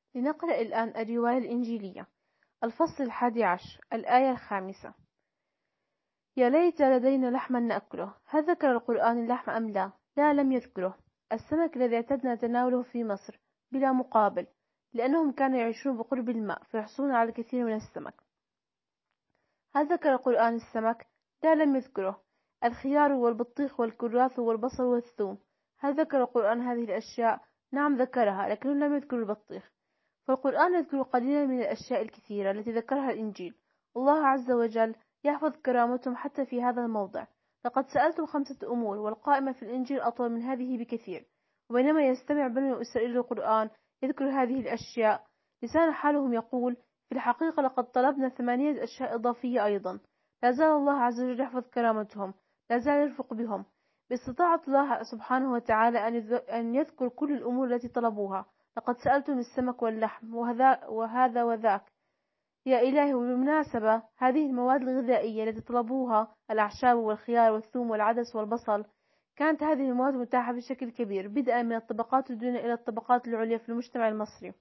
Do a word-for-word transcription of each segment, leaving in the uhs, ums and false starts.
لنقرأ الآن الرواية الإنجيلية. الفصل الحادي عشر، الآية الخامسة. يا ليت لدينا لحما نأكله. هل ذكر القرآن اللحم أم لا؟ لا، لم يذكره. السمك الذي اعتدنا تناوله في مصر بلا مقابل، لأنهم كانوا يعيشون بقرب الماء فيحصلون على الكثير من السمك. هل ذكر القرآن السمك؟ لا، لم يذكره. الخيار والبطيخ والكراث والبصل والثوم. هل ذكر القرآن هذه الأشياء؟ نعم ذكرها، لكنه لم يذكر البطيخ. فالقرآن يذكر قليلا من الأشياء الكثيرة التي ذكرها الإنجيل. الله عز وجل يحفظ كرامتهم حتى في هذا الموضع. لقد سألتم خمسة أمور، والقائمة في الإنجيل أطول من هذه بكثير. وبينما يستمع بنو إسرائيل للقرآن يذكر هذه الأشياء، لسان حالهم يقول: في الحقيقة لقد طلبنا ثمانية أشياء إضافية أيضا. لا زال الله عز وجل يحفظ كرامتهم، لا زال يرفق بهم. باستطاعة الله سبحانه وتعالى أن يذكر كل الأمور التي طلبوها. لقد سألتم السمك واللحم وهذا وهذا وذاك. يا إلهي، وبالمناسبة هذه المواد الغذائية التي طلبوها، الأعشاب والخيار والثوم والعدس والبصل، كانت هذه المواد متاحة بشكل كبير، بدءا من الطبقات الدنيا إلى الطبقات العليا في المجتمع المصري.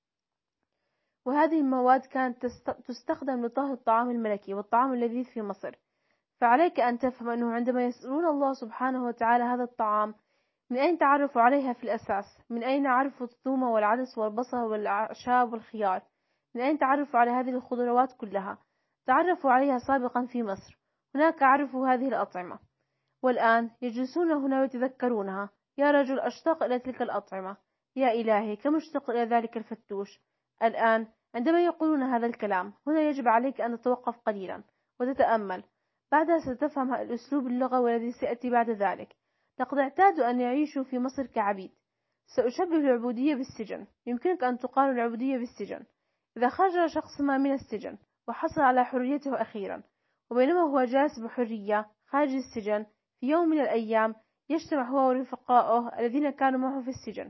وهذه المواد كانت تستخدم لطهي الطعام الملكي والطعام اللذيذ في مصر. فعليك أن تفهم أنه عندما يسألون الله سبحانه وتعالى هذا الطعام، من أين تعرفوا عليها في الأساس؟ من أين عرفوا الثوم والعدس والبصل والأعشاب والخيار؟ من أين تعرفوا على هذه الخضروات كلها؟ تعرفوا عليها سابقا في مصر. هناك عرفوا هذه الأطعمة، والآن يجلسون هنا ويتذكرونها. يا رجل، أشتاق إلى تلك الأطعمة. يا إلهي، كم أشتاق إلى ذلك الفتوش. الآن عندما يقولون هذا الكلام، هنا يجب عليك أن تتوقف قليلا وتتأمل. بعدها ستفهم الأسلوب اللغوي الذي سيأتي بعد ذلك. لقد اعتادوا أن يعيشوا في مصر كعبيد. سأشبه العبودية بالسجن. يمكنك أن تقارن العبودية بالسجن. إذا خرج شخص ما من السجن وحصل على حريته أخيرا، وبينما هو جالس بحرية خارج السجن، في يوم من الأيام يجتمع هو ورفقائه الذين كانوا معه في السجن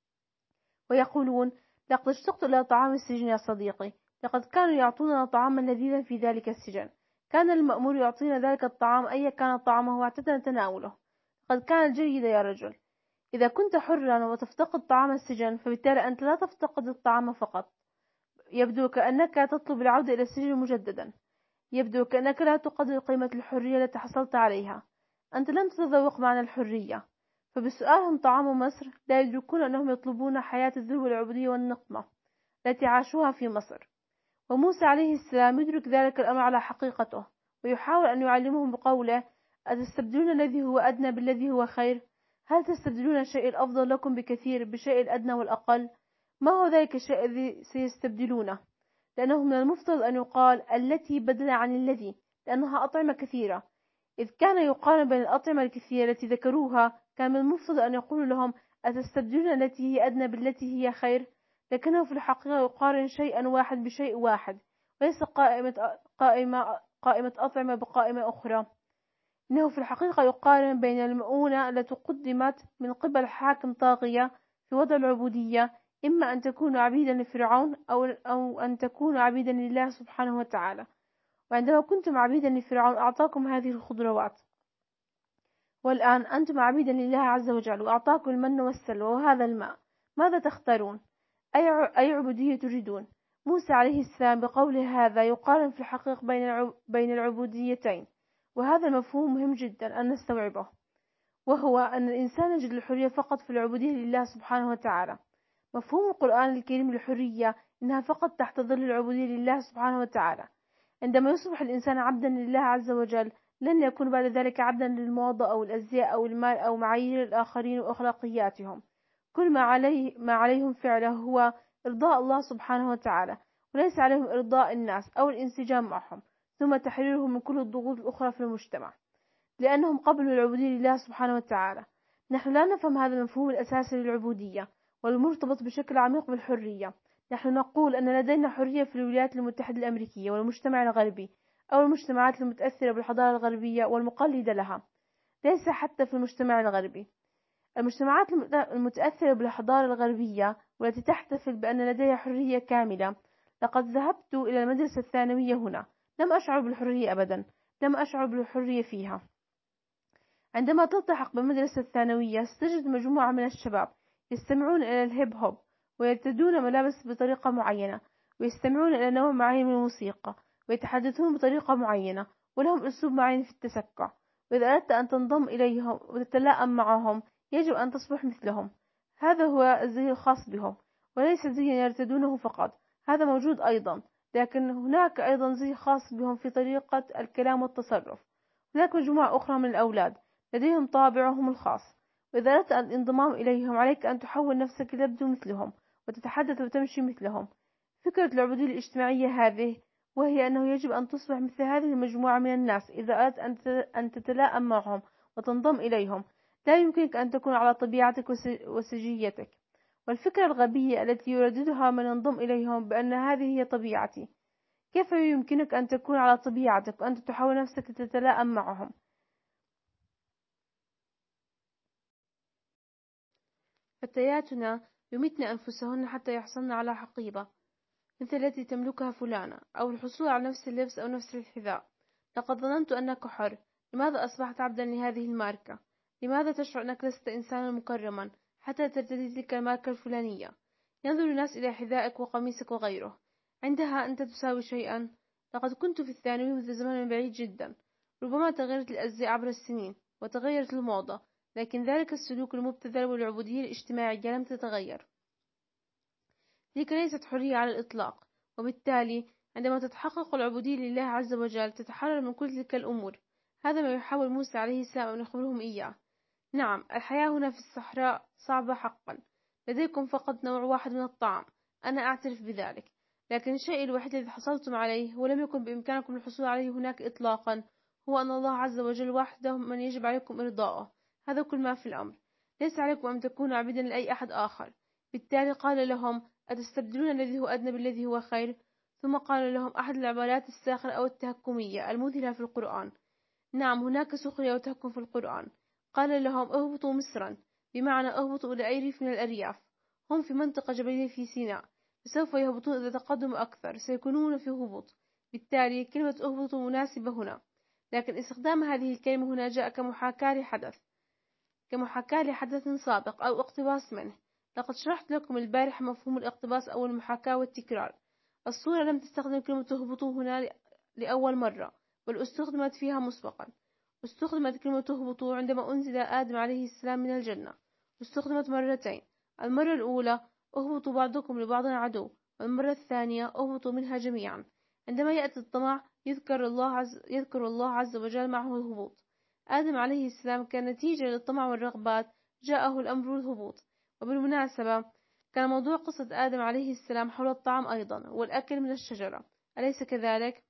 ويقولون: لقد اشتقت إلى طعام السجن يا صديقي. لقد كانوا يعطوننا طعاما لذيذا في ذلك السجن. كان المأمور يعطينا ذلك الطعام أي كان طعامه واعتدنا تناوله. قد كانت جيدة يا رجل. إذا كنت حرا وتفتقد طعام السجن، فبالتالي أنت لا تفتقد الطعام فقط. يبدو كأنك تطلب العودة إلى السجن مجددا. يبدو كأنك لا تقدر قيمة الحرية التي حصلت عليها. أنت لم تتذوق معنى الحرية. فبسؤالهم طعام مصر، لا يدركون أنهم يطلبون حياة الذل والعبودية والنقمة التي عاشوها في مصر. وموسى عليه السلام يدرك ذلك الأمر على حقيقته، ويحاول أن يعلمهم بقوله: أتستبدلون الذي هو أدنى بالذي هو خير؟ هل تستبدلون الشيء الأفضل لكم بكثير بالشيء الأدنى والأقل؟ ما هو ذلك الشيء الذي سيستبدلونه؟ لأنه من المفترض أن يقال التي بدل عن الذي، لأنها أطعمة كثيرة. إذ كان يقارن بين الأطعمة الكثيرة التي ذكروها، كان من المفترض أن يقولوا لهم: أتستبدلون التي هي أدنى بالتي هي خير؟ لكنه في الحقيقة يقارن شيئا واحد بشيء واحد، وليس قائمة قائمة قائمة أطعمة بقائمة أخرى. إنه في الحقيقة يقارن بين المؤونة التي قدمت من قبل حاكم طاغية في وضع العبودية، إما أن تكونوا عبيدا لفرعون أو أو أن تكونوا عبيدا لله سبحانه وتعالى. وعندما كنتم عبيدا لفرعون أعطاكم هذه الخضروات، والآن أنتم عبيدا لله عز وجل وأعطاكم المن والسلوى وهذا الماء. ماذا تختارون؟ أي أي عبودية تريدون؟ موسى عليه السلام بقوله هذا يقارن في الحقيقة بين بين العبوديتين، وهذا المفهوم مهم جدا أن نستوعبه، وهو أن الإنسان يجد الحرية فقط في العبودية لله سبحانه وتعالى. مفهوم القرآن الكريم للحرية إنها فقط تحت ظل العبودية لله سبحانه وتعالى. عندما يصبح الإنسان عبدا لله عز وجل، لن يكون بعد ذلك عبدا للموضة أو الأزياء أو المال أو معايير الآخرين وأخلاقياتهم. كل ما عليه ما عليهم فعله هو إرضاء الله سبحانه وتعالى، وليس عليهم إرضاء الناس أو الانسجام معهم، ثم تحريرهم من كل الضغوط الأخرى في المجتمع، لأنهم قبلوا العبودية لله سبحانه وتعالى. نحن لا نفهم هذا المفهوم الأساسي للعبودية والمرتبط بشكل عميق بالحرية. نحن نقول أن لدينا حرية في الولايات المتحدة الأمريكية والمجتمع الغربي، أو المجتمعات المتأثرة بالحضارة الغربية والمقلدة لها. ليس حتى في المجتمع الغربي. المجتمعات المتأثرة بالحضارة الغربية والتي تحتفل بأن لديها حرية كاملة. لقد ذهبت إلى المدرسة الثانوية هنا، لم أشعر بالحرية أبدا. لم أشعر بالحرية فيها. عندما تلتحق بالمدرسة الثانوية ستجد مجموعة من الشباب يستمعون إلى الهيب هوب ويرتدون ملابس بطريقة معينة، ويستمعون إلى نوع معين من الموسيقى، ويتحدثون بطريقة معينة، ولهم أسلوب معين في التسكع. وإذا أردت أن تنضم إليهم وتتلائم معهم يجب أن تصبح مثلهم. هذا هو الزي الخاص بهم، وليس زيا يرتدونه فقط، هذا موجود أيضا، لكن هناك أيضا زي خاص بهم في طريقة الكلام والتصرف. هناك مجموعة أخرى من الأولاد لديهم طابعهم الخاص، وإذا أردت الانضمام إليهم عليك أن تحول نفسك لتبدو مثلهم وتتحدث وتمشي مثلهم. فكرة العبودية الاجتماعية هذه، وهي أنه يجب أن تصبح مثل هذه المجموعة من الناس إذا أردت أن تتلائم معهم وتنضم إليهم. لا يمكنك أن تكون على طبيعتك وسجيتك. والفكرة الغبية التي يرددها من ينضم إليهم بأن هذه هي طبيعتي. كيف يمكنك أن تكون على طبيعتك وأنت تحاول نفسك لتتلائم معهم؟ فتياتنا يمتن أنفسهن حتى يحصلن على حقيبة مثل التي تملكها فلانة، أو الحصول على نفس اللبس أو نفس الحذاء. لقد ظننت أنك حر. لماذا أصبحت عبدا لهذه الماركة؟ لماذا تشعر أنك لست إنسانا مكرما حتى ترتدي تلك الماركة الفلانية؟ ينظر الناس إلى حذائك وقميصك وغيره. عندها أنت تساوي شيئا؟ لقد كنت في الثانوي منذ زمن بعيد جدا. ربما تغيرت الأزياء عبر السنين وتغيرت الموضة، لكن ذلك السلوك المبتذل والعبودية الاجتماعية لم تتغير. تلك ليست حرية على الإطلاق، وبالتالي عندما تتحقق العبودية لله عز وجل تتحرر من كل تلك الأمور. هذا ما يحاول موسى عليه السلام أن يخبرهم إياه. نعم، الحياة هنا في الصحراء صعبة حقا. لديكم فقط نوع واحد من الطعام، أنا أعترف بذلك، لكن الشيء الوحيد الذي حصلتم عليه ولم يكن بإمكانكم الحصول عليه هناك إطلاقا هو أن الله عز وجل وحده من يجب عليكم إرضاؤه. هذا كل ما في الأمر. ليس عليكم أن تكونوا عبيدا لأي أحد آخر. بالتالي قال لهم: أتستبدلون الذي هو أدنى بالذي هو خير؟ ثم قال لهم أحد العبارات الساخرة أو التهكمية المذهلة في القرآن. نعم، هناك سخرية وتهكم في القرآن. قال لهم: اهبطوا مصرا، بمعنى اهبطوا إلى أي ريف من الأرياف. هم في منطقة جبلية في سيناء، فسوف يهبطون إذا تقدموا أكثر، سيكونون في هبوط. بالتالي كلمة اهبطوا مناسبة هنا، لكن استخدام هذه الكلمة هنا جاء كمحاكاة لحدث كمحاكاة لحدث سابق أو اقتباس منه. لقد شرحت لكم البارحة مفهوم الاقتباس أو المحاكاة والتكرار. الصورة لم تستخدم كلمة اهبطوا هنا لأول مرة، بل استخدمت فيها مسبقا. استخدمت كلمة اهبطوا عندما أنزل آدم عليه السلام من الجنة، استخدمت مرتين. المرة الأولى: اهبطوا بعضكم لبعض عدو، والمرة الثانية: اهبطوا منها جميعا. عندما يأتي الطمع يذكر الله عز, يذكر الله عز وجل معه الهبوط. آدم عليه السلام كان نتيجة للطمع والرغبات جاءه الأمر الهبوط. وبالمناسبة كان موضوع قصة آدم عليه السلام حول الطعام أيضا والأكل من الشجرة، أليس كذلك؟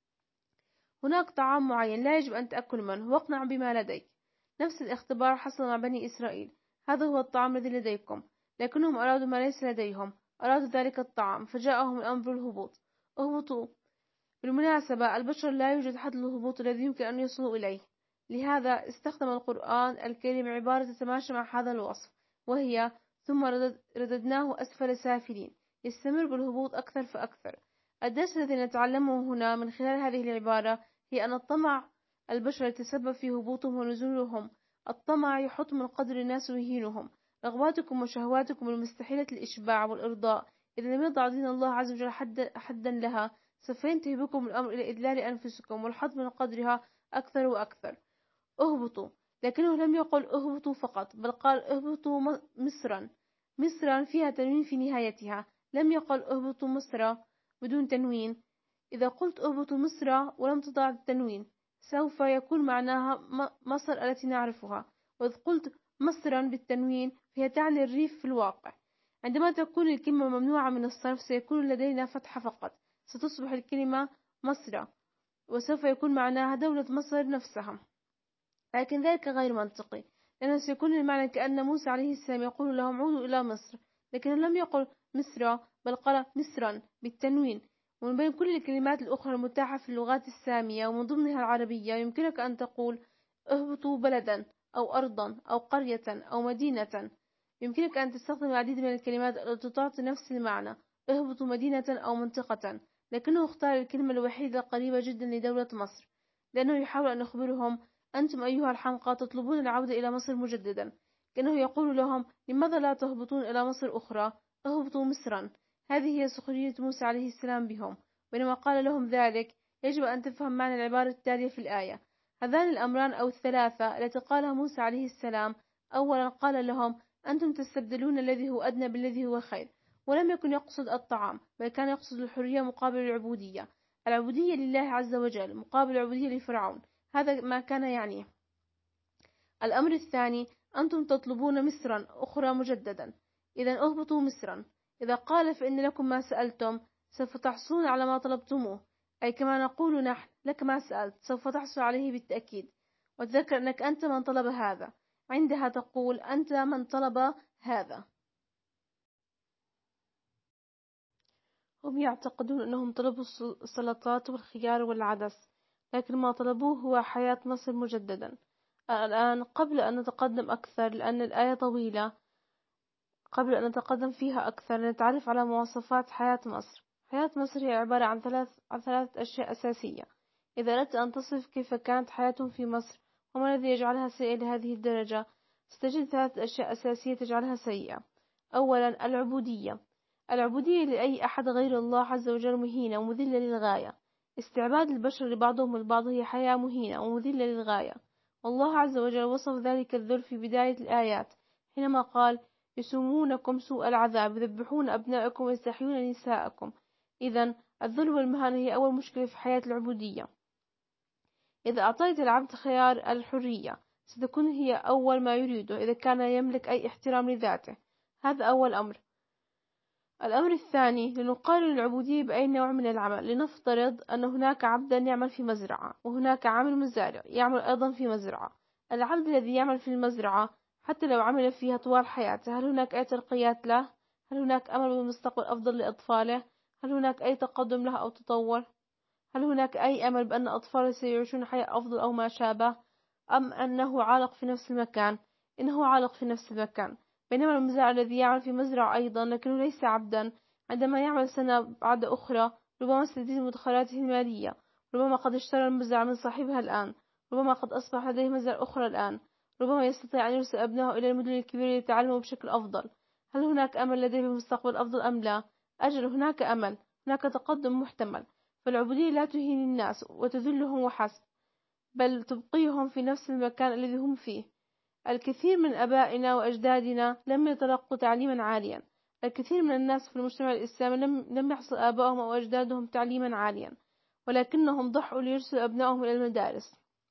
هناك طعام معين لا يجب أن تأكل منه، واقنع بما لديك. نفس الاختبار حصل مع بني إسرائيل. هذا هو الطعام الذي لديكم، لكنهم أرادوا ما ليس لديهم، أرادوا ذلك الطعام، فجاءهم الأمر الهبوط. اهبطوا. بالمناسبة البشر لا يوجد حد للهبوط الذي يمكن أن يصلوا إليه، لهذا استخدم القرآن الكريم عبارة تتماشى مع هذا الوصف، وهي: ثم رددناه أسفل سافلين. يستمر بالهبوط أكثر فأكثر. الدرس الذي نتعلمه هنا من خلال هذه العبارة هي أن الطمع البشر يتسبب في هبوطهم ونزولهم. الطمع يحط من قدر الناس ويهينهم. رغباتكم وشهواتكم المستحيلة الإشباع والإرضاء إذا لم يضع دين الله عز وجل حدا, حدا لها سوف ينتهي بكم الأمر إلى إذلال أنفسكم والحط من قدرها أكثر وأكثر. اهبطوا، لكنه لم يقل اهبطوا فقط، بل قال اهبطوا مصرا. مصرا فيها تنوين في نهايتها، لم يقل اهبطوا مصر بدون تنوين. إذا قلت اهبطوا مصر ولم تضع التنوين سوف يكون معناها مصر التي نعرفها، وإذا قلت مصرا بالتنوين فهي تعني الريف في الواقع. عندما تكون الكلمة ممنوعة من الصرف سيكون لدينا فتحة فقط، ستصبح الكلمة مصر، وسوف يكون معناها دولة مصر نفسها، لكن ذلك غير منطقي، لأنه سيكون المعنى كأن موسى عليه السلام يقول لهم عودوا إلى مصر، لكنه لم يقل مصر بل قال مصرا بالتنوين. ومن بين كل الكلمات الأخرى المتاحة في اللغات السامية ومن ضمنها العربية يمكنك أن تقول اهبطوا بلدا أو أرضا أو قرية أو مدينة. يمكنك أن تستخدم العديد من الكلمات التي تعطي نفس المعنى، اهبطوا مدينة أو منطقة، لكنه اختار الكلمة الوحيدة القريبة جدا لدولة مصر، لأنه يحاول أن يخبرهم: أنتم أيها الحمقى تطلبون العودة إلى مصر مجددا. كأنه يقول لهم: لماذا لا تهبطون إلى مصر أخرى؟ اهبطوا مصرا. هذه هي سخرية موسى عليه السلام بهم، بينما قال لهم ذلك يجب أن تفهم معنى العبارة التالية في الآية. هذان الأمران أو الثلاثة التي قالها موسى عليه السلام: أولا قال لهم: أنتم تستبدلون الذي هو أدنى بالذي هو خير، ولم يكن يقصد الطعام، بل كان يقصد الحرية مقابل العبودية، العبودية لله عز وجل مقابل العبودية لفرعون، هذا ما كان يعنيه. الأمر الثاني: أنتم تطلبون مصرا أخرى مجددا، إذا اهبطوا مصرا. إذا قال: فإن لكم ما سألتم، سوف تحصلون على ما طلبتموه، أي كما نقول نحن: لك ما سألت سوف تحصل عليه بالتأكيد، وتذكر أنك أنت من طلب هذا، عندها تقول: أنت من طلب هذا. هم يعتقدون أنهم طلبوا السلطات والخيار والعدس، لكن ما طلبوه هو حياة مصر مجددا. الآن قبل أن نتقدم أكثر، لأن الآية طويلة، قبل أن نتقدم فيها أكثر نتعرف على مواصفات حياة مصر. حياة مصر هي عبارة عن ثلاث عن ثلاث أشياء أساسية. إذا أردت أن تصف كيف كانت حياتهم في مصر وما الذي يجعلها سيئة لهذه الدرجة، ستجد ثلاث أشياء أساسية تجعلها سيئة. أولا، العبودية. العبودية لأي أحد غير الله عز وجل مهينة ومذلة للغاية. استعباد البشر لبعضهم البعض هي حياة مهينة ومذلة للغاية، والله عز وجل وصف ذلك الذل في بداية الآيات حينما قال: يسومونكم سوء العذاب، يذبحون أبناءكم ويستحيون نساءكم. إذن الذل والمهانة هي أول مشكلة في حياة العبودية. إذا أعطيت العبد خيار الحرية، ستكون هي أول ما يريده إذا كان يملك أي احترام لذاته. هذا أول أمر. الأمر الثاني: لنقارن العبودية بأي نوع من العمل. لنفترض أن هناك عبدا يعمل في مزرعة، وهناك عامل مزارع يعمل أيضا في مزرعة. العبد الذي يعمل في المزرعة حتى لو عمل فيها طوال حياته، هل هناك أي ترقيات له؟ هل هناك أمل بمستقبل أفضل لأطفاله؟ هل هناك أي تقدم له أو تطور؟ هل هناك أي أمل بأن أطفاله سيعيشون حياة أفضل أو ما شابه؟ أم أنه عالق في نفس المكان؟ إنه عالق في نفس المكان. بينما المزارع الذي يعمل في مزرعة أيضا لكنه ليس عبدا، عندما يعمل سنة بعد أخرى ربما ستزيد مدخراته المالية، ربما قد اشترى المزرعة من صاحبها الآن، ربما قد أصبح لديه مزرعة أخرى الآن، ربما يستطيع أن يرسل أبنائه إلى المدن الكبيرة ليتعلموا بشكل أفضل. هل هناك أمل لديه بمستقبل أفضل أم لا؟ أجل، هناك أمل، هناك تقدم محتمل. فالعبودية لا تهين الناس وتذلهم وحسب، بل تبقيهم في نفس المكان الذي هم فيه. الكثير من أبائنا وأجدادنا لم يتلقوا تعليما عاليا. الكثير من الناس في المجتمع الإسلامي لم لم يحصل آبائهم أو أجدادهم تعليما عاليا، ولكنهم ضحوا ليرسلوا أبنائهم إلى المدارس.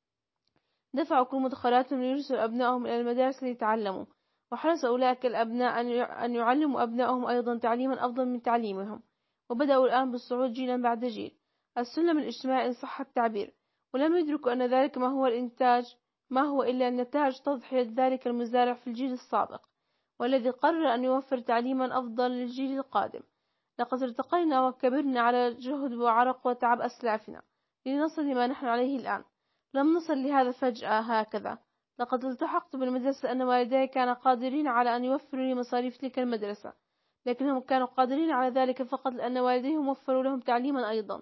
دفعوا كل مدخراتهم ليرسلوا أبنائهم إلى المدارس ليتعلموا، وحرص أولئك الأبناء أن يعلموا أبنائهم أيضا تعليما أفضل من تعليمهم، وبدأوا الآن بالصعود جيلا بعد جيل. السلم الاجتماعي إن صح التعبير، ولم يدركوا أن ذلك ما هو الإنتاج ما هو إلا نتاج تضحية ذلك المزارع في الجيل السابق، والذي قرر أن يوفر تعليما أفضل للجيل القادم. لقد ارتقينا وكبرنا على جهد وعرق وتعب أسلافنا لنصل لما نحن عليه الآن. لم نصل لهذا فجأة هكذا. لقد التحقت بالمدرسة أن والدي كانوا قادرين على أن يوفروا لي مصاريف تلك المدرسة، لكنهم كانوا قادرين على ذلك فقط لأن والديهم وفروا لهم تعليما أيضا.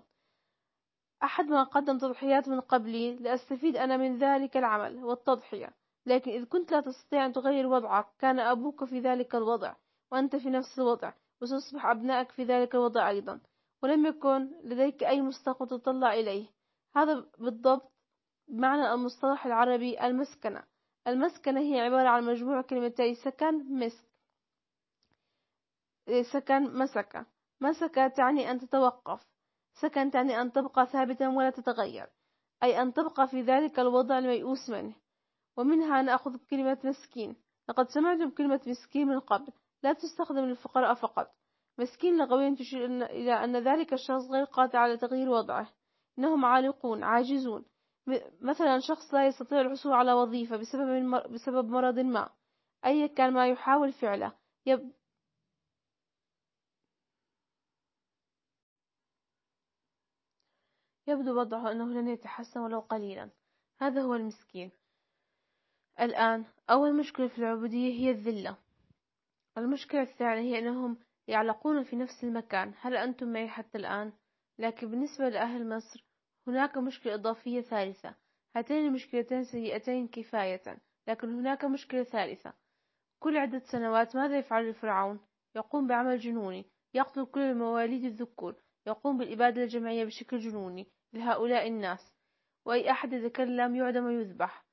أحد ما قدم تضحيات من قبلي لأستفيد أنا من ذلك العمل والتضحية، لكن إذ كنت لا تستطيع أن تغير وضعك، كان أبوك في ذلك الوضع وأنت في نفس الوضع، وسيصبح أبنائك في ذلك الوضع أيضا، ولم يكن لديك أي مستقبل تطلع إليه. هذا بالضبط معنى المصطلح العربي المسكنة. المسكنة هي عبارة عن مجموع كلمتي سكن مسك. سكن مسك. مسك تعني أن تتوقف، سكن تعني أن تبقى ثابتا ولا تتغير، أي أن تبقى في ذلك الوضع الميؤوس منه. ومنها نأخذ كلمة مسكين. لقد سمعتم كلمة مسكين من قبل، لا تستخدم للفقراء فقط. مسكين لغويا تشير إلى أن ذلك الشخص غير قادر على تغيير وضعه، إنهم عالقون عاجزون. مثلا شخص لا يستطيع الحصول على وظيفة بسبب بسبب مرض ما، أي كان ما يحاول فعله، يب يبدو وضعه أنه لن يتحسن ولو قليلا. هذا هو المسكين. الآن أول مشكلة في العبودية هي الذلة. المشكلة الثانية هي أنهم يعلقون في نفس المكان. هل أنتم معي حتى الآن؟ لكن بالنسبة لأهل مصر هناك مشكلة إضافية ثالثة. هاتين المشكلتين سيئتين كفاية، لكن هناك مشكلة ثالثة. كل عدة سنوات ماذا يفعل فرعون؟ يقوم بعمل جنوني، يقتل كل المواليد الذكور، يقوم بالإبادة الجماعية بشكل جنوني لهؤلاء الناس، وأي أحد يتكلم يعدم ويذبح.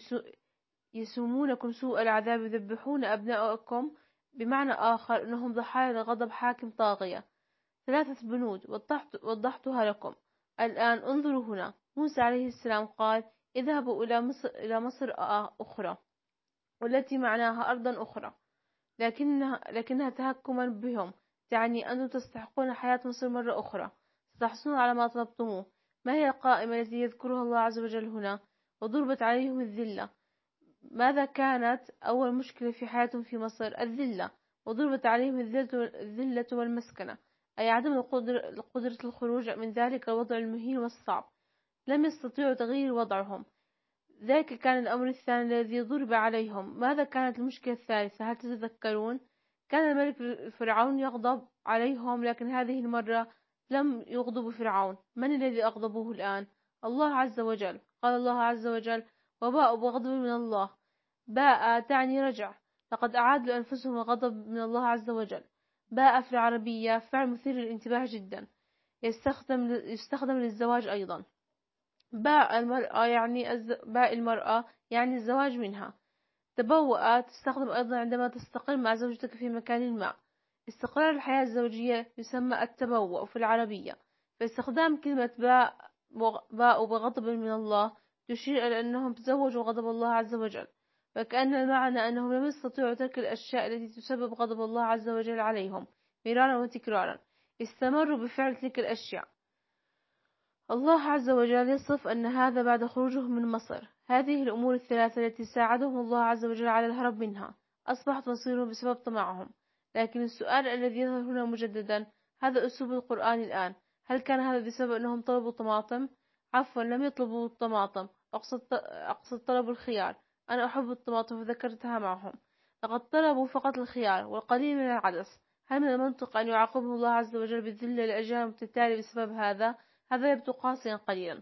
يسومونكم سوء العذاب، يذبحون أبناءكم، بمعنى آخر أنهم ضحايا لغضب حاكم طاغية. ثلاثة بنود وضحت وضحتها لكم. الآن انظروا هنا. موسى عليه السلام قال: اذهبوا إلى مصر إلى مصر أخرى، والتي معناها أرضا أخرى، لكنها لكنها تهكما بهم، تعني أنتم تستحقون حياة مصر مرة أخرى، ستحصلون على ما طلبتموه. ما هي القائمة التي يذكرها الله عز وجل هنا؟ وضربت عليهم الذلة. ماذا كانت أول مشكلة في حياتهم في مصر؟ الذلة. وضربت عليهم الذلة والمسكنة، أي عدم القدرة الخروج من ذلك الوضع المهين والصعب. لم يستطيعوا تغيير وضعهم. ذلك كان الأمر الثاني الذي ضرب عليهم. ماذا كانت المشكلة الثالثة؟ هل تتذكرون؟ كان الملك فرعون يغضب عليهم، لكن هذه المرة لم يغضبوا فرعون. من الذي أغضبوه الآن؟ الله عز وجل. قال الله عز وجل: وباءوا بغضب من الله. باء تعني رجع، لقد أعادوا لأنفسهم الغضب من الله عز وجل. باء في العربية فعل مثير للانتباه جدا، يستخدم يستخدم للزواج أيضا. باء المرأة يعني الز... باء المرأة يعني الزواج منها. تبوأ تستخدم أيضا عندما تستقر مع زوجتك في مكان ما. استقرار الحياة الزوجية يسمى التبوء في العربية. فاستخدام كلمة باء باء بغضب من الله تشير إلى أنهم تزوجوا غضب الله عز وجل، وكأن المعنى أنهم لم يستطيعوا ترك الأشياء التي تسبب غضب الله عز وجل عليهم مرارا وتكرارا، استمروا بفعل تلك الأشياء. الله عز وجل يصف أن هذا بعد خروجهم من مصر. هذه الأمور الثلاثة التي ساعدهم الله عز وجل على الهرب منها أصبحت مصيرهم بسبب طمعهم. لكن السؤال الذي يظهر هنا مجددا: هذا أسلوب القرآن الآن، هل كان هذا بسبب أنهم طلبوا طماطم؟ عفوا، لم يطلبوا الطماطم، أقصد أقصد طلبوا الخيار. أنا أحب الطماطم فذكرتها معهم. لقد طلبوا فقط الخيار والقليل من العدس. هل من المنطق أن يعاقبهم الله عز وجل بالذلة لأجيال متتالية بسبب هذا؟ هذا يبدو قاسيا قليلا.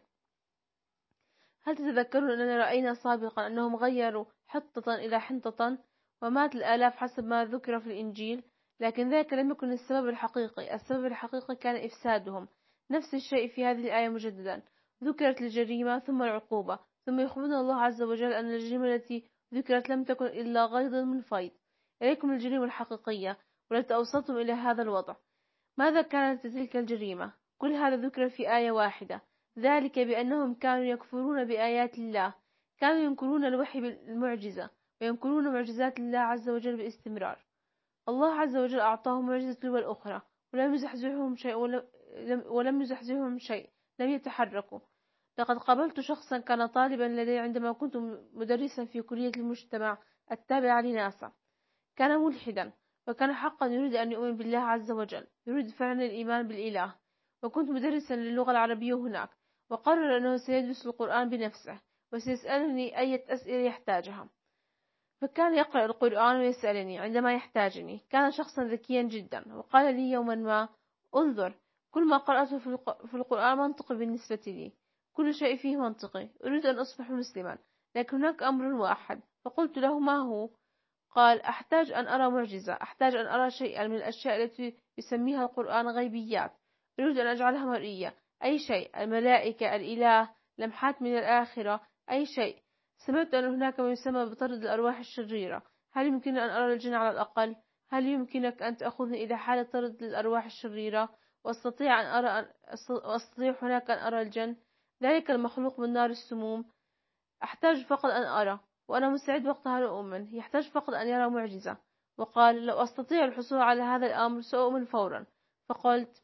هل تتذكرون أننا رأينا سابقا أنهم غيروا حطة إلى حنطة ومات الآلاف حسب ما ذكر في الإنجيل؟ لكن ذلك لم يكن السبب الحقيقي. السبب الحقيقي كان إفسادهم. نفس الشيء في هذه الآية مجددا. ذكرت الجريمة ثم العقوبة، ثم يخبرنا الله عز وجل أن الجريمة التي ذكرت لم تكن إلا غيظ من فيض. إليكم الجريمة الحقيقية والتي أوصلتم إلى هذا الوضع. ماذا كانت تلك الجريمة؟ كل هذا ذكر في آية واحدة. ذلك بأنهم كانوا يكفرون بآيات الله، كانوا ينكرون الوحي بالمعجزة، وينكرون معجزات الله عز وجل باستمرار. الله عز وجل أعطاهم معجزة تلو الأخرى، ولم يزحزحهم شيء ولم, ولم يزحزحهم شيء لم يتحركوا. لقد قابلت شخصا كان طالبا لدي عندما كنت مدرسا في كلية المجتمع التابعة لناسا. كان ملحدا، وكان حقا يريد أن يؤمن بالله عز وجل، يريد فعلا الإيمان بالإله. وكنت مدرسا للغة العربية هناك، وقرر أنه سيدرس القرآن بنفسه وسيسألني أي أسئلة يحتاجها. فكان يقرأ القرآن ويسألني عندما يحتاجني. كان شخصا ذكيا جدا، وقال لي يوما ما: انظر، كل ما قرأته في القرآن منطقي بالنسبة لي، كل شيء فيه منطقي. أريد أن أصبح مسلما، لكن هناك أمر واحد. فقلت له: ما هو؟ قال: أحتاج أن أرى معجزة، أحتاج أن أرى شيئا من الأشياء التي يسميها القرآن غيبيات، أريد أن أجعلها مرئية. أي شيء، الملائكة، الإله، لمحات من الآخرة، أي شيء. سمعت أن هناك ما يسمى بطرد الأرواح الشريرة. هل يمكن أن أرى الجن على الأقل؟ هل يمكنك أن تأخذني إلى حالة طرد الأرواح الشريرة وأستطيع أن أرى وأستطيع هناك أن أرى الجن، ذلك المخلوق من نار السموم؟ أحتاج فقط أن أرى، وأنا مستعد وقتها لأؤمن. يحتاج فقط أن يرى معجزة. وقال: لو أستطيع الحصول على هذا الأمر سأؤمن فورا. فقلت: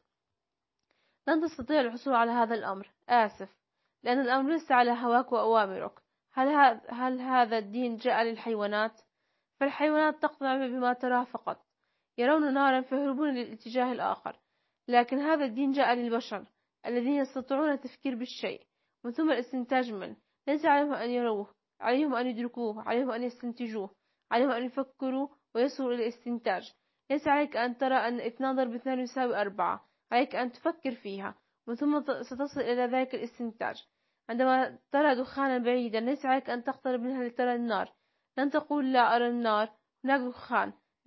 لن تستطيع الحصول على هذا الأمر، آسف، لأن الأمر ليس على هواك وأوامرك. هل, هل هذا الدين جاء للحيوانات؟ فالحيوانات تقتنع بما تراه فقط، يرون نارا فيهربون للاتجاه الآخر. لكن هذا الدين جاء للبشر الذين يستطيعون التفكير بالشيء ومن ثم الاستنتاج منه. ليس عليهم أن يروه، عليهم أن يدركوه، عليهم أن يستنتجوه، عليهم أن يفكروا ويصلوا إلى الاستنتاج. ليس عليك أن ترى أن اثنان ضرب اثنان يساوي أربعة، عليك أن تفكر فيها ومن ثم ستصل إلى ذلك الاستنتاج. عندما ترى دخانا بعيدا ليس عليك أن تقترب منها لترى النار. لن تقول: لا أرى النار، هناك دخان.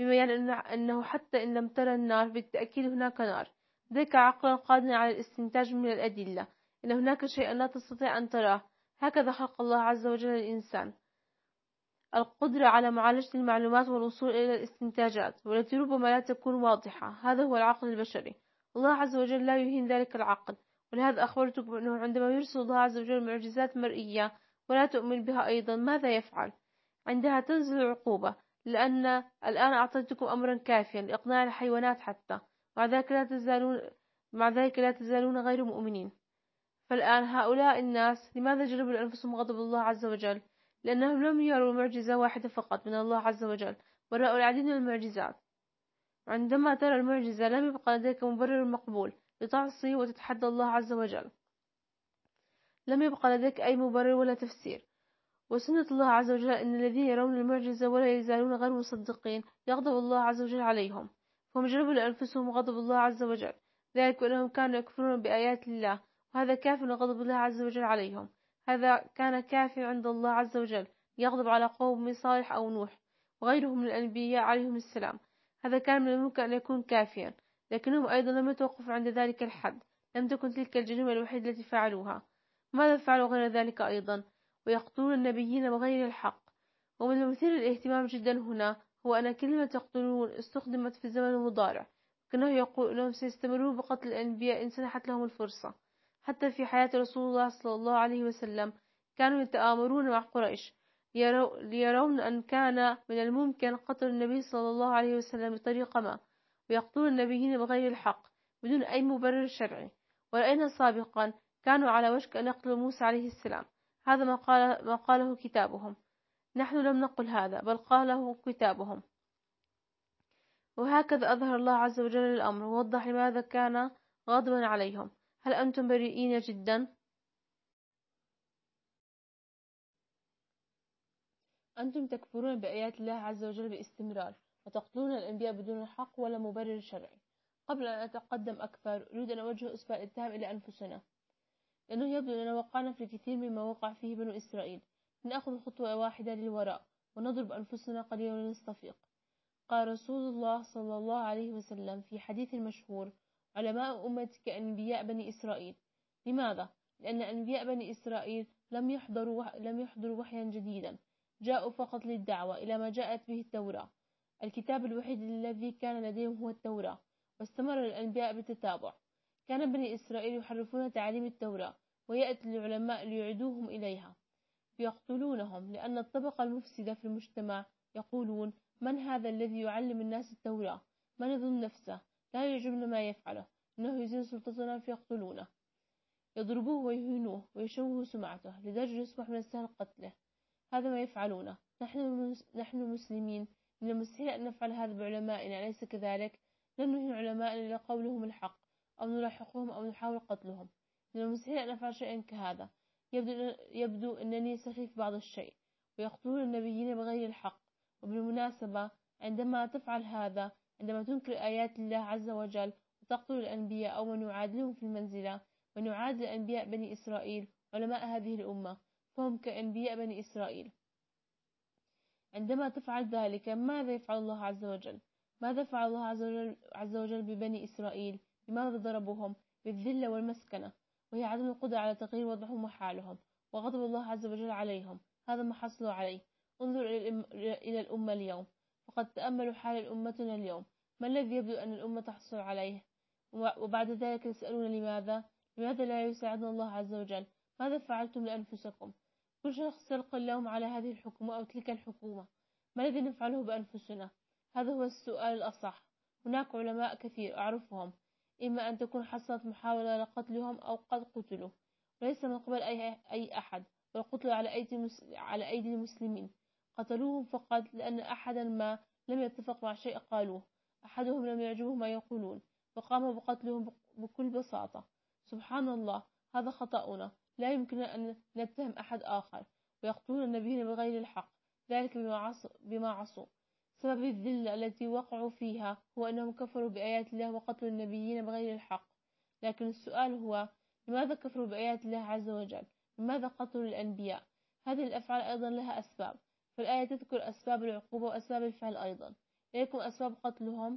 بما يعني أنه حتى إن لم ترى النار بالتأكيد هناك نار. ذلك عقلا قادر على الاستنتاج من الأدلة إن هناك شيئا لا تستطيع أن تراه. هكذا خلق الله عز وجل الإنسان، القدرة على معالجة المعلومات والوصول إلى الاستنتاجات والتي ربما لا تكون واضحة. هذا هو العقل البشري. الله عز وجل لا يهين ذلك العقل، ولهذا أخبرتكم أنه عندما يرسل الله عز وجل معجزات مرئية ولا تؤمن بها أيضا ماذا يفعل؟ عندها تنزل العقوبة، لأن الآن أعطيتكم أمرا كافيا لإقناع الحيوانات حتى، مع ذلك لا تزالون مع ذلك لا تزالون غير مؤمنين. فالآن هؤلاء الناس لماذا جلبوا لأنفسهم غضب الله عز وجل؟ لأنهم لم يروا معجزة واحدة فقط من الله عز وجل، بل رأوا العديد من المعجزات. عندما ترى المعجزة لم يبقى لديك مبرر مقبول لتعصي وتتحدى الله عز وجل، لم يبقى لديك أي مبرر ولا تفسير. وسنة الله عز وجل أن الذين يرون المعجزة ولا يزالون غير مصدقين يغضب الله عز وجل عليهم، فهم جلبوا لأنفسهم غضب الله عز وجل، ذلك أنهم كانوا يكفرون بآيات الله، وهذا كاف غضب الله عز وجل عليهم. هذا كان كافي عند الله عز وجل يغضب على قوم صالح أو نوح وغيرهم من الأنبياء عليهم السلام. هذا كان من الممكن أن يكون كافيا، لكنهم أيضا لم يتوقفوا عند ذلك الحد. لم تكن تلك الجريمة الوحيدة التي فعلوها، ماذا فعلوا غير ذلك أيضا؟ ويقتلون النبيين بغير الحق. ومن المثير للاهتمام جدا هنا هو أن كلمة يقتلون استخدمت في الزمن المضارع، كأنه يقول أنهم سيستمرون بقتل الأنبياء إن سنحت لهم الفرصة. حتى في حياة رسول الله صلى الله عليه وسلم كانوا يتآمرون مع قريش ليرو ليرون أن كان من الممكن قتل النبي صلى الله عليه وسلم بطريقة ما، ويقتلون النبيين بغير الحق بدون أي مبرر شرعي. ورأينا سابقا كانوا على وشك أن يقتلوا موسى عليه السلام. هذا ما قال ما قاله كتابهم، نحن لم نقل هذا بل قاله كتابهم. وهكذا أظهر الله عز وجل الأمر ووضح لماذا كان غاضبا عليهم. هل أنتم بريئين جدا؟ أنتم تكفرون بآيات الله عز وجل باستمرار وتقتلون الأنبياء بدون حق ولا مبرر شرعي. قبل أن أتقدم أكثر أريد أن أوجه أسباب الاتهام إلى أنفسنا، لأنه يبدو أننا وقعنا في كثير مما وقع فيه بنو إسرائيل. نأخذ خطوة واحدة للوراء ونضرب أنفسنا قليلا ونستفيق. قال رسول الله صلى الله عليه وسلم في حديث مشهور: علماء أمتي كأنبياء بني إسرائيل. لماذا؟ لأن أنبياء بني إسرائيل لم يحضروا لم يحضروا وحيا جديدا، جاءوا فقط للدعوة إلى ما جاءت به التوراة. الكتاب الوحيد الذي كان لديهم هو التوراة، واستمر الأنبياء بالتتابع. كان بني إسرائيل يحرفون تعاليم التوراة، ويأتي العلماء ليعيدوهم إليها فيقتلونهم، لأن الطبقة المفسدة في المجتمع يقولون: من هذا الذي يعلم الناس التوراة؟ من يظن نفسه؟ لا يعجبنا ما يفعله، إنه يزين سلطتنا فيقتلونه. يضربوه ويهينوه ويشوهوا سمعته لدرجة يصبح من السهل قتله. هذا ما يفعلونه. نحن نحن مسلمين من المستحيل أن نفعل هذا بعلمائنا، أليس كذلك؟ لن نهين علمائنا لقولهم الحق أو نلاحقهم أو نحاول قتلهم. من المستحيل أن نفعل شيئا كهذا. يبدو, يبدو أنني سخيف بعض الشيء. ويقتلون النبيين بغير الحق. وبالمناسبة عندما تفعل هذا، عندما تنكر آيات الله عز وجل وتقتل الأنبياء أو من يعادلهم في المنزلة، من يعادل أنبياء بني إسرائيل علماء هذه الأمة، فهم كأنبياء بني إسرائيل. عندما تفعل ذلك ماذا يفعل الله عز وجل؟ ماذا فعل الله عز وجل, عز وجل ببني إسرائيل؟ بماذا ضربهم؟ بالذلة والمسكنة، وهي عدم القدرة على تغيير وضعهم وحالهم، وغضب الله عز وجل عليهم. هذا ما حصلوا عليه. انظر إلى الأمة اليوم، فقد تأملوا حال أمتنا اليوم. ما الذي يبدو أن الأمة تحصل عليه؟ وبعد ذلك يسألون: لماذا؟ لماذا لا يساعدنا الله عز وجل؟ ماذا فعلتم لأنفسكم؟ كل شخص يلقي اللوم على هذه الحكومة أو تلك الحكومة. ما الذي نفعله بأنفسنا؟ هذا هو السؤال الأصح. هناك علماء كثير أعرفهم، إما أن تكون حصلت محاولة لقتلهم أو قد قتلوا، وليس من قبل أي, أي أحد، بل قتلوا على أيدي, على أيدي المسلمين. قتلوهم فقط لأن أحدا ما لم يتفق مع شيء قالوه، أحدهم لم يعجبه ما يقولون، فقاموا بقتلهم بكل بساطة. سبحان الله، هذا خطأنا. لا يمكن أن نتهم أحد آخر. ويقتلون النبيين بغير الحق، ذلك بما عصوا, بما عصوا. سبب الذلة التي وقعوا فيها هو أنهم كفروا بآيات الله وقتلوا النبيين بغير الحق. لكن السؤال هو: لماذا كفروا بآيات الله عز وجل؟ لماذا قتلوا الأنبياء؟ هذه الأفعال أيضا لها أسباب، فالآية تذكر أسباب العقوبة وأسباب الفعل أيضا. إليكم أسباب قتلهم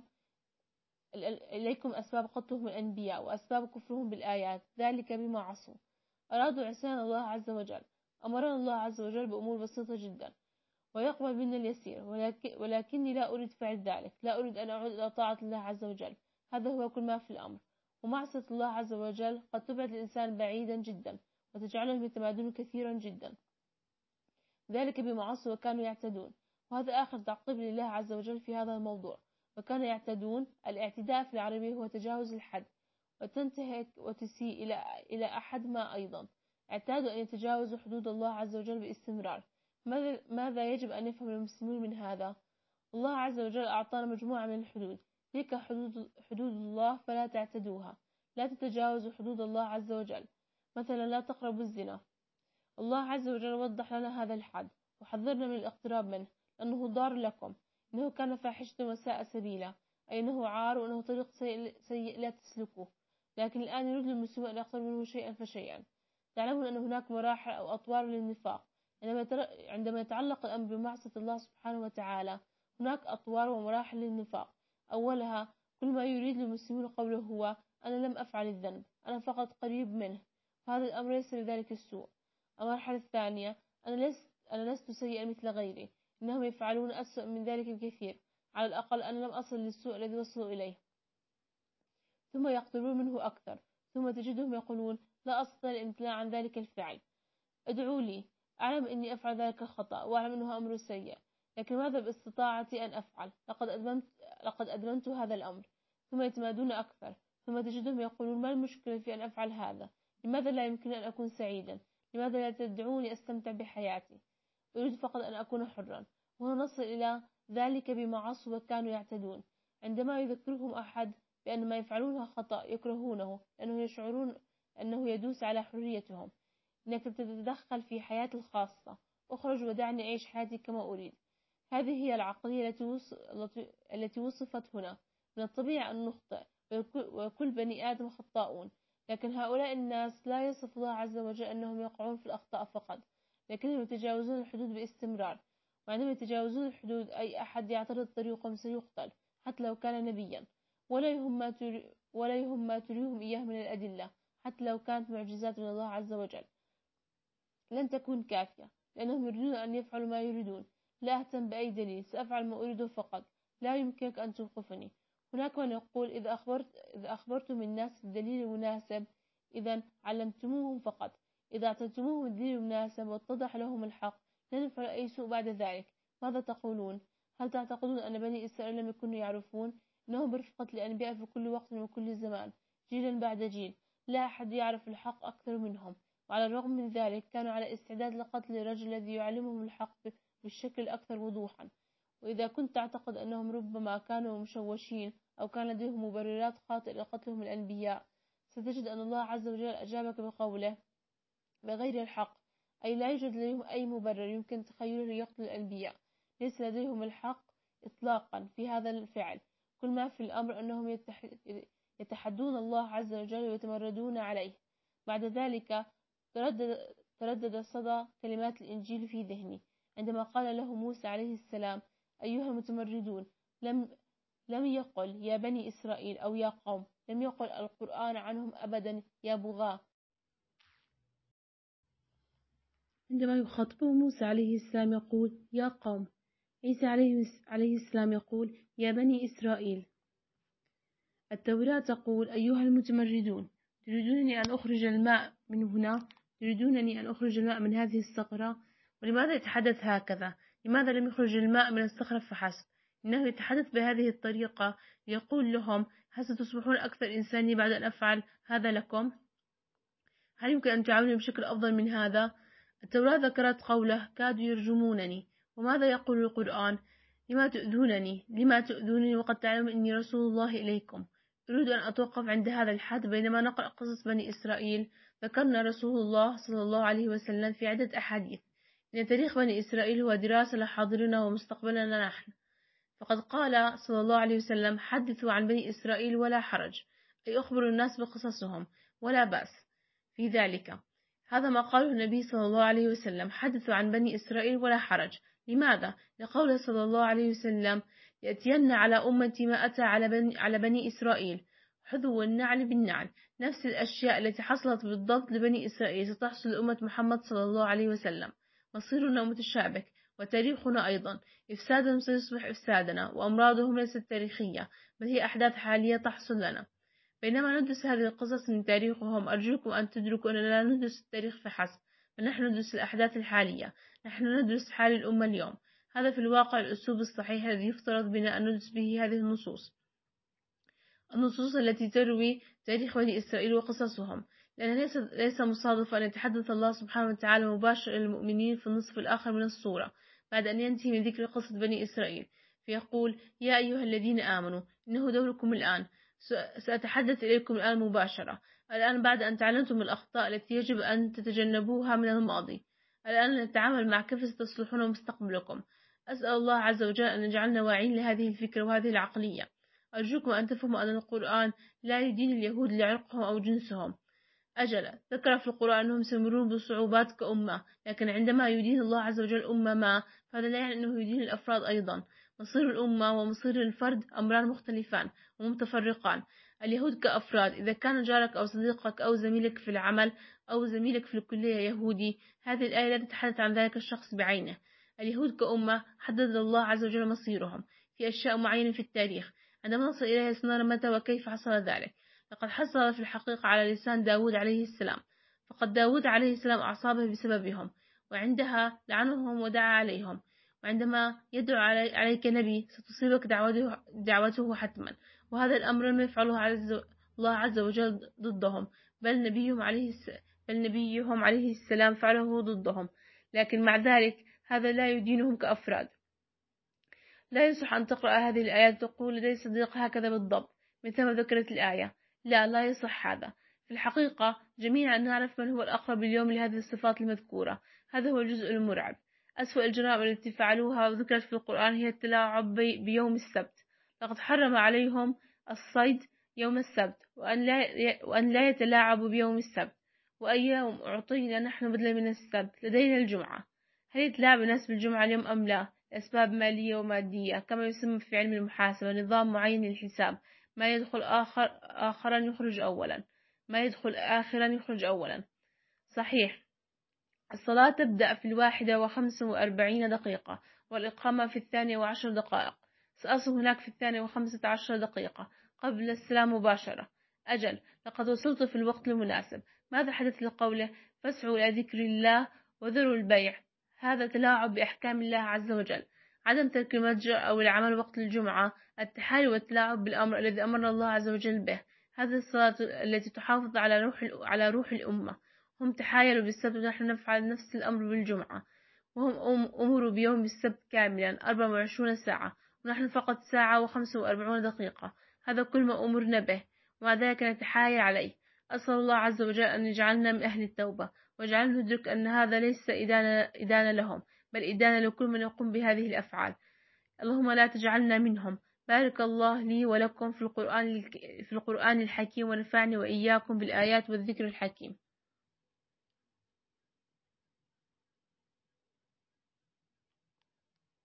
إليكم أسباب قتلهم الأنبياء وأسباب كفرهم بالآيات، ذلك بما عصوا أرادوا عصيان الله عز وجل. أمرنا الله عز وجل بأمور بسيطة جدا ويقبل منا اليسير، ولكن ولكني لا أريد فعل ذلك، لا أريد أن أعود إلى طاعة الله عز وجل. هذا هو كل ما في الأمر. ومعصية الله عز وجل قد تبعد الإنسان بعيدا جدا وتجعلهم يتمادون كثيرا جدا، ذلك بما عصوا وكانوا يعتدون. وهذا آخر تعقيب لله عز وجل في هذا الموضوع. وكانوا يعتدون، الاعتداء في العربية هو تجاوز الحد، وتنتهك وتسيء إلى إلى أحد ما. أيضا اعتادوا أن يتجاوزوا حدود الله عز وجل باستمرار. ماذا, ماذا يجب أن يفهم المسلمون من هذا؟ الله عز وجل أعطانا مجموعة من الحدود، تلك حدود, حدود الله فلا تعتدوها، لا تتجاوزوا حدود الله عز وجل. مثلا لا تقربوا الزنا، الله عز وجل وضح لنا هذا الحد وحذرنا من الاقتراب منه لأنه ضار لكم، إنه كان فاحشة وساء سبيلا، أي أنه عار وأنه طريق سيء, سيء لا تسلكوه. لكن الآن يريد المسلمون أن يقتربوا منه شيئا فشيئا. تعلمون أن هناك مراحل أو أطوار للنفاق. عندما يتعلق الأمر بمعصية الله سبحانه وتعالى هناك أطوار ومراحل للنفاق. أولها كل ما يريد المسلمون قوله هو أنا لم أفعل الذنب، أنا فقط قريب منه، هذا الأمر ليس بذلك السوء. المرحلة الثانية أنا لست أنا لست سيئا مثل غيري، إنهم يفعلون أسوأ من ذلك الكثير، على الأقل أنا لم أصل للسوء الذي وصلوا إليه. ثم يقتربون منه أكثر، ثم تجدهم يقولون لا أستطيع الامتناع عن ذلك الفعل، ادعوا لي، أعلم أني أفعل ذلك الخطأ وأعلم أنه أمر سيء، لكن ماذا باستطاعتي أن أفعل؟ لقد أدمنت لقد أدمنت هذا الأمر. ثم يتمادون أكثر، ثم تجدهم يقولون ما المشكلة في أن أفعل هذا؟ لماذا لا يمكن أن أكون سعيدا؟ لماذا لا تدعوني أستمتع بحياتي؟ أريد فقط أن أكون حرا. وهنا نصل إلى ذلك بما عصوا وكانوا يعتدون. عندما يذكرهم أحد بأن ما يفعلونه خطأ يكرهونه لأنه يشعرون أنه يدوس على حريتهم. إنك تتدخل في حياتي الخاصة، أخرج ودعني أعيش حياتي كما أريد. هذه هي العقلية التي وص... التي وصفت هنا. من الطبيعي أن نخطئ، وكل بني آدم خطاؤون، لكن هؤلاء الناس لا يصف الله عز وجل أنهم يقعون في الأخطاء فقط، لكنهم يتجاوزون الحدود باستمرار. وعندما يتجاوزون الحدود أي أحد يعترض طريقهم سيقتل حتى لو كان نبيا، ولا يهم ما تري... ولا يهم ما تريهم إياه من الأدلة حتى لو كانت معجزات من الله عز وجل، لن تكون كافية، لأنهم يريدون أن يفعلوا ما يريدون. لا أهتم بأي دليل، سأفعل ما أريده فقط، لا يمكنك أن توقفني. هناك من يقول إذا أخبرت إذا أخبرتم الناس بالدليل المناسب إذا علمتموهم فقط، إذا أعطيتموهم الدليل المناسب واتضح لهم الحق لن يفعل أي سوء بعد ذلك. ماذا تقولون؟ هل تعتقدون أن بني إسرائيل لم يكونوا يعرفون أنهم برفقة الأنبياء في كل وقت وكل زمان، جيلا بعد جيل؟ لا أحد يعرف الحق أكثر منهم، وعلى الرغم من ذلك كانوا على استعداد لقتل الرجل الذي يعلمهم الحق بالشكل الأكثر وضوحا. وإذا كنت تعتقد أنهم ربما كانوا مشوشين أو كان لديهم مبررات خاطئة لقتلهم الأنبياء، ستجد أن الله عز وجل أجابك بقوله بغير الحق، أي لا يوجد لديهم أي مبرر يمكن تخيله ليقتل الأنبياء. ليس لديهم الحق إطلاقا في هذا الفعل. كل ما في الأمر أنهم يتحدون الله عز وجل ويتمردون عليه. بعد ذلك تردد, تردد صدى كلمات الإنجيل في ذهني عندما قال له موسى عليه السلام أيها المتمردون. لم, لم يقل يا بني إسرائيل أو يا قوم، لم يقل القرآن عنهم أبدا يا بغاة. عندما يخاطبه موسى عليه السلام يقول يا قوم. عيسى عليه السلام يقول يا بني إسرائيل. التوراة تقول أيها المتمردون، تريدونني أن أخرج الماء من هنا، تريدونني أن أخرج الماء من هذه الصخرة. ولماذا يتحدث هكذا؟ لماذا لم يخرج الماء من الصخرة فحسب؟ إنه يتحدث بهذه الطريقة يقول لهم هل ستصبحون أكثر إنسانية بعد أن أفعل هذا لكم؟ هل يمكن أن تعاملوني بشكل أفضل من هذا؟ التوراة ذكرت قوله كادوا يرجمونني. وماذا يقول القرآن؟ لما تؤذونني لما تؤذونني وقد تعلمون إني رسول الله إليكم. أريد أن أتوقف عند هذا الحد. بينما نقرأ قصص بني إسرائيل ذكرنا رسول الله صلى الله عليه وسلم في عدة أحاديث إن تاريخ بني إسرائيل هو دراسة لحاضرنا ومستقبلنا نحن. فقد قال صلى الله عليه وسلم حدثوا عن بني إسرائيل ولا حرج، أي أخبروا الناس بقصصهم ولا بأس في ذلك. هذا ما قاله النبي صلى الله عليه وسلم حدثوا عن بني إسرائيل ولا حرج. لماذا؟ لقوله صلى الله عليه وسلم يأتين على أمتي ما أتى على بني, على بني إسرائيل، حذو النعل بالنعل. نفس الأشياء التي حصلت بالضبط لبني إسرائيل ستحصل لأمة محمد صلى الله عليه وسلم. مصيرنا متشابك وتاريخنا أيضا. إفسادهم سيصبح إفسادنا، وأمراضهم ليست تاريخية بل هي أحداث حالية تحصل لنا. بينما ندرس هذه القصص من تاريخهم، أرجوكم أن تدركوا أننا لا ندرس التاريخ فحسب، بل نحن ندرس الأحداث الحالية. نحن ندرس حال الأمة اليوم. هذا في الواقع الأسلوب الصحيح الذي يفترض بنا أن ندرس به هذه النصوص النصوص التي تروي تاريخ بني إسرائيل وقصصهم، لأن ليس ليس مصادفا أن يتحدث الله سبحانه وتعالى مباشرة للمؤمنين في النصف الآخر من السورة بعد أن ينتهي من ذكر قصة بني إسرائيل، فيقول: يا أيها الذين آمنوا إنه دوركم الآن، سأتحدث إليكم الآن مباشرة، الآن بعد أن تعلمتم الأخطاء التي يجب أن تتجنبوها من الماضي. الآن نتعامل مع كيف ستصلحون مستقبلكم. أسأل الله عز وجل أن يجعلنا واعين لهذه الفكرة وهذه العقلية. أرجوكم أن تفهموا أن القرآن لا يدين اليهود لعرقهم أو جنسهم. أجل ذكر في القرآن أنهم سيمرون بصعوبات كأمة، لكن عندما يدين الله عز وجل أمة ما، فهذا لا يعني أنه يدين الأفراد أيضا. مصير الأمة ومصير الفرد أمران مختلفان ومتفرقان. اليهود كأفراد، إذا كان جارك أو صديقك أو زميلك في العمل أو زميلك في الكلية يهودي، هذه الآية لا تتحدث عن ذلك الشخص بعينه. اليهود كأمة حدد الله عز وجل مصيرهم في أشياء معينة في التاريخ، عندما نصل إليها سنرى متى وكيف حصل ذلك. لقد حصل في الحقيقة على لسان داود عليه السلام، فقد داود عليه السلام أعصابه بسببهم، وعندها لعنهم ودعا عليهم. وعندما يدعو علي عليك نبي ستصيبك دعوته, دعوته حتما، وهذا الأمر لم يفعله عز الله عز وجل ضدهم، بل نبيهم عليه بل نبيهم عليه السلام فعله ضدهم. لكن مع ذلك هذا لا يدينهم كأفراد. لا يصح أن تقرأ هذه الآيات تقول لدي صديق هكذا بالضبط مثل ما ذكرت الآية. لا لا يصح هذا. في الحقيقة جميعا نعرف من هو الأقرب اليوم لهذه الصفات المذكورة. هذا هو الجزء المرعب. أسوأ الجرائم التي فعلوها وذكرت في القرآن هي التلاعب بيوم السبت. لقد حرم عليهم الصيد يوم السبت، وأن لا وأن لا يتلاعبوا بيوم السبت. وأيام أعطينا نحن بدلا من السبت، لدينا الجمعة. هل يتلاعب الناس بالجمعة اليوم أم لا؟ لأسباب مالية ومادية، كما يسمى في علم المحاسبة نظام معين للحساب: ما يدخل آخر آخرا يخرج أولا، ما يدخل آخرا يخرج أولا. صحيح، الصلاة تبدأ في الواحدة وخمس وأربعين دقيقة، والإقامة في الثانية وعشر دقائق. سأصل هناك في الثانية وخمسة عشر دقيقة قبل السلام مباشرة. أجل، لقد وصلت في الوقت المناسب. ماذا حدث لقوله: فاسعوا إلى ذكر الله وذروا البيع؟ هذا تلاعب بأحكام الله عز وجل. عدم ترك المتجر أو العمل وقت الجمعة التحايل والتلاعب بالأمر الذي أمر الله عز وجل به. هذه الصلاة التي تحافظ على روح على روح الأمة. هم تحايلوا بالسبت ونحن نفعل نفس الأمر بالجمعة، وهم أمروا بيوم السبت كاملا أربع وعشرين ساعة، ونحن فقط ساعة وخمس وأربعون دقيقة. هذا كل ما أمرنا به، ومع ذلك نتحايل عليه. أسأل الله عز وجل أن يجعلنا من أهل التوبة، ويجعلنا ندرك أن هذا ليس إدانة, إدانة لهم، بل إدانة لكل من يقوم بهذه الأفعال. اللهم لا تجعلنا منهم. بارك الله لي ولكم في القرآن في القرآن الحكيم، ونفعني وإياكم بالآيات والذكر الحكيم.